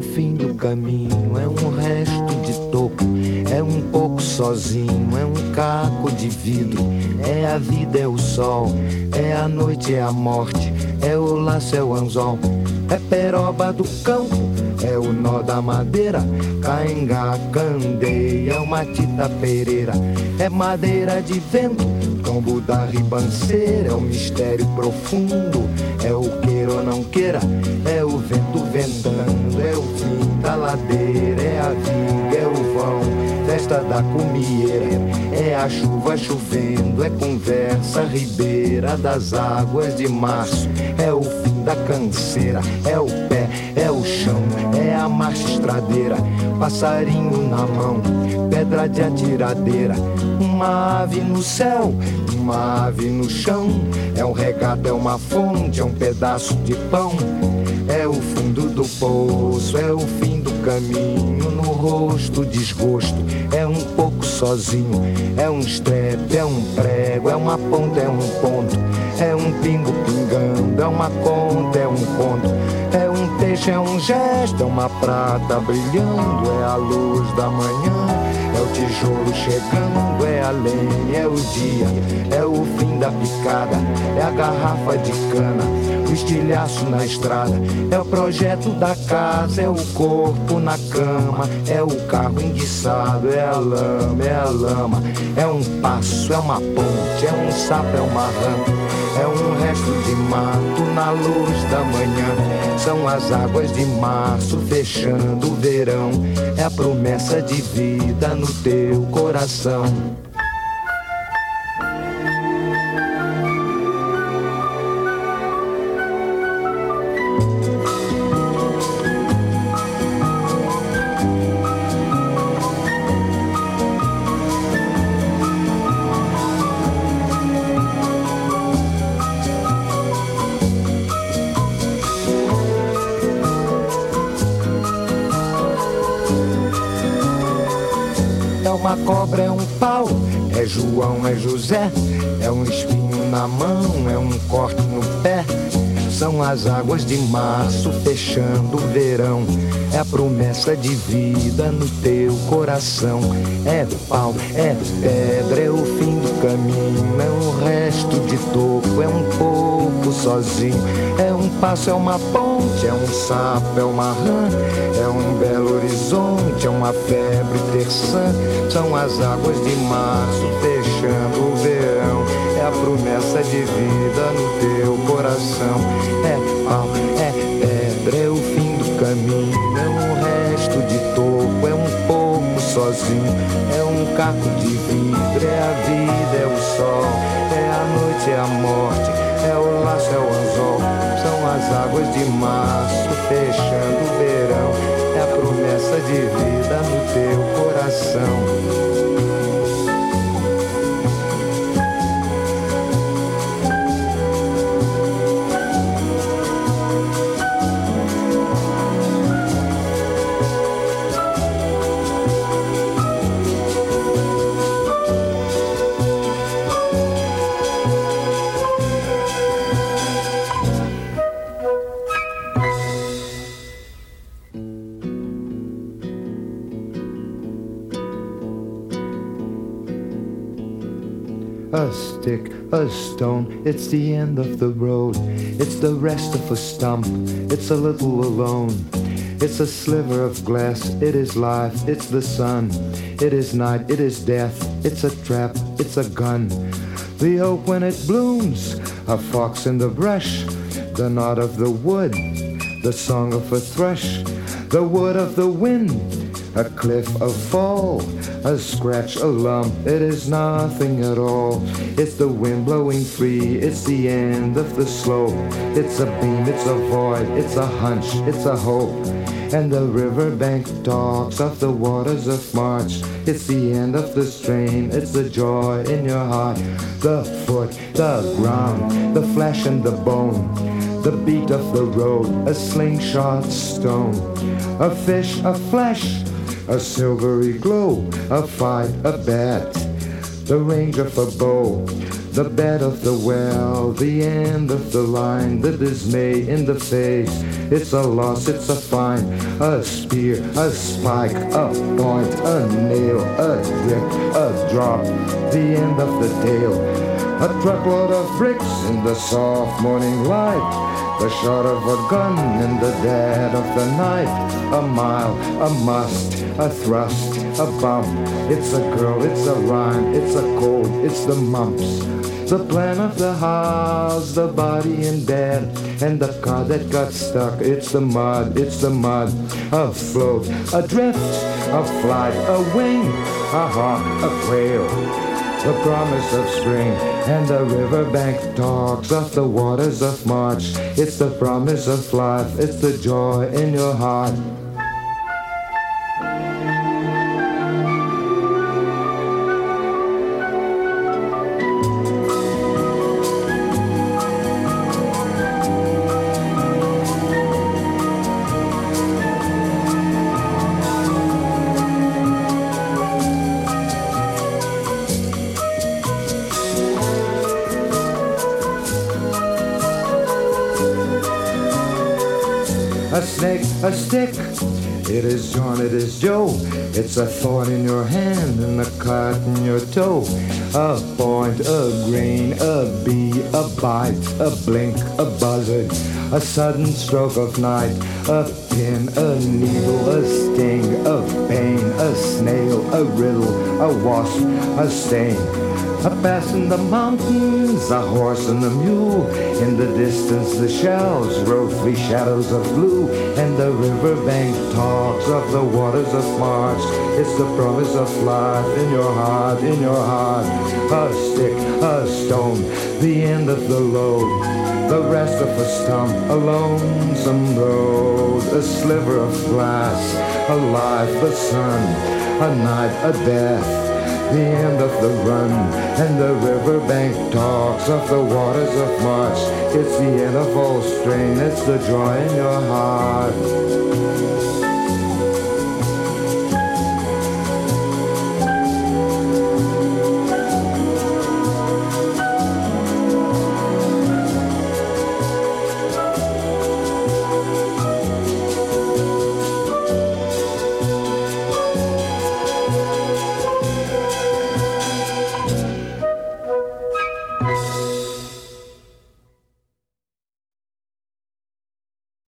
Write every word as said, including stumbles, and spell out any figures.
fim do caminho, é um resto de toco, é um pouco sozinho, é um caco de vidro. É a vida, é o sol, é a noite, é a morte, é o laço, é o anzol, é peroba do campo, é o nó da madeira, cainga, candeia, é uma tita pereira, é madeira de vento, tombo da ribanceira, é o mistério profundo, é o queira ou não queira, é o vento ventando, é o fim da ladeira, é a viga, é o vão, festa da cumieira, é a chuva chovendo, é conversa ribeira das águas de março, é o fim da canseira, é o pé, é o chão, é a marcha estradeira, passarinho na mão, pedra de atiradeira, uma ave no céu, uma ave no chão, é um regato, é uma fonte, é um pedaço de pão, é o fundo do poço, é o fim do caminho, no rosto desgosto, é um pouco sozinho, é um estrepe, é um prego, é uma ponta, é um ponto, é um pingo pingando, é uma conta, é um conto, é um peixe, é um gesto, é uma prata brilhando, é a luz da manhã, é o tijolo chegando, é a lenha, é o dia, é o fim da picada, é a garrafa de cana, o estilhaço na estrada, é o projeto da casa, é o corpo na cama, é o carro enguiçado, é a lama, é a lama, é um passo, é uma ponte, é um sapo, é uma rã, é um resto de mato na luz da manhã, são as águas de março fechando o verão, é a promessa de vida no teu coração. Uma cobra, é um pau, é João, é José, é um espinho na mão, é um corte no pé, são as águas de março fechando o verão, é a promessa de vida no teu coração, é pau, é pedra, é o fim do caminho, é um resto de toco, é um pouco sozinho, é um passo, é uma ponte, é um sapo, é uma rã, é um belo horizonte, é uma febre terçã, são as águas de março fechando o verão, é a promessa de vida no teu coração, é pau, é pedra, é o fim do caminho, é um resto de toco, é um pouco sozinho, é um caco de vidro, é a vida, é o sol, é a noite, é a morte, é o laço, é o anzol, são as águas de março fechando o verão, é a promessa de vida no teu coração. A stick, a stone, it's the end of the road. It's the rest of a stump, it's a little alone. It's a sliver of glass, it is life, it's the sun. It is night, it is death, it's a trap, it's a gun. The oak when it blooms, a fox in the brush. The knot of the wood, the song of a thrush. The wood of the wind, a cliff, a fall. A scratch, a lump, it is nothing at all. It's the wind blowing free, it's the end of the slope. It's a beam, it's a void, it's a hunch, it's a hope. And the riverbank talks of the waters of March. It's the end of the strain, it's the joy in your heart. The foot, the ground, the flesh and the bone. The beat of the road, a slingshot stone. A fish, a flesh, a silvery glow, a fight, a bet. the ranger for bow, the bed of the well, the end of the line, the dismay in the face. It's a loss, it's a fine, a spear, a spike, a point, a nail, a drip, a drop, the end of the tale. A truckload of bricks in the soft morning light, the shot of a gun in the dead of the night. A mile, a must, a thrust, a bump. It's a girl, it's a rhyme, it's a cold, it's the mumps. The plan of the house, the body in bed, and the car that got stuck. It's the mud, it's the mud. A float, adrift, a flight, a wing, a hawk, a quail. The promise of spring, and the riverbank talks of the waters of March. It's the promise of life, it's the joy in your heart. A snake, a stick, it is John, it is Joe. It's a thorn in your hand and a cut in your toe. A point, a grain, a bee, a bite, a blink, a buzzard, a sudden stroke of night. A pin, a needle, a sting, a pain, a snail, a riddle, a wasp, a stain. A pass in the mountains, a horse and a mule. In the distance the shells roll three shadows of blue. And the riverbank talks of the waters of March. It's the promise of life in your heart, in your heart. A stick, a stone, the end of the load. The rest of a stump, a lonesome road. A sliver of glass, a life, a sun, a night, a death. The end of the run, and the riverbank talks of the waters of March. It's the end of all strain, it's the joy in your heart.